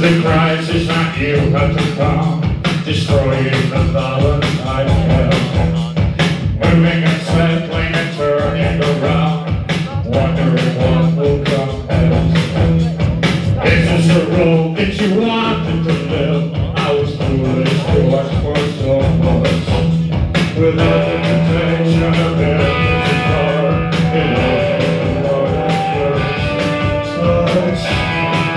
The crisis not you have to come, destroying the Valentine hell. Moving and settling and turning around, wondering what will come next. Is this the road that you wanted to live? I was foolish to ask for so much. Without the protection of every car, it opened the Lord at first touch.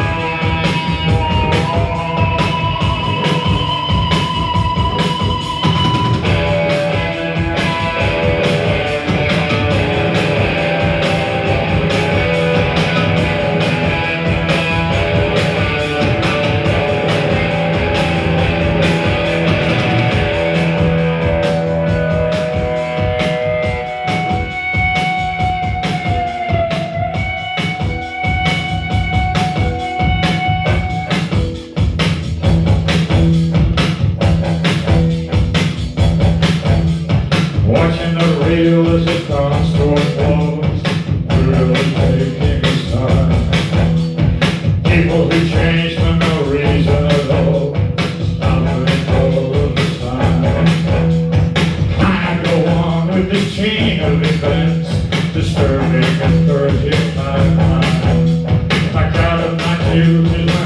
Watching the reel as it comes to a close, really taking its time. People who change for no reason at all, stopping all of the time. I go on with this chain of events, disturbing and purging my mind. I gotta not use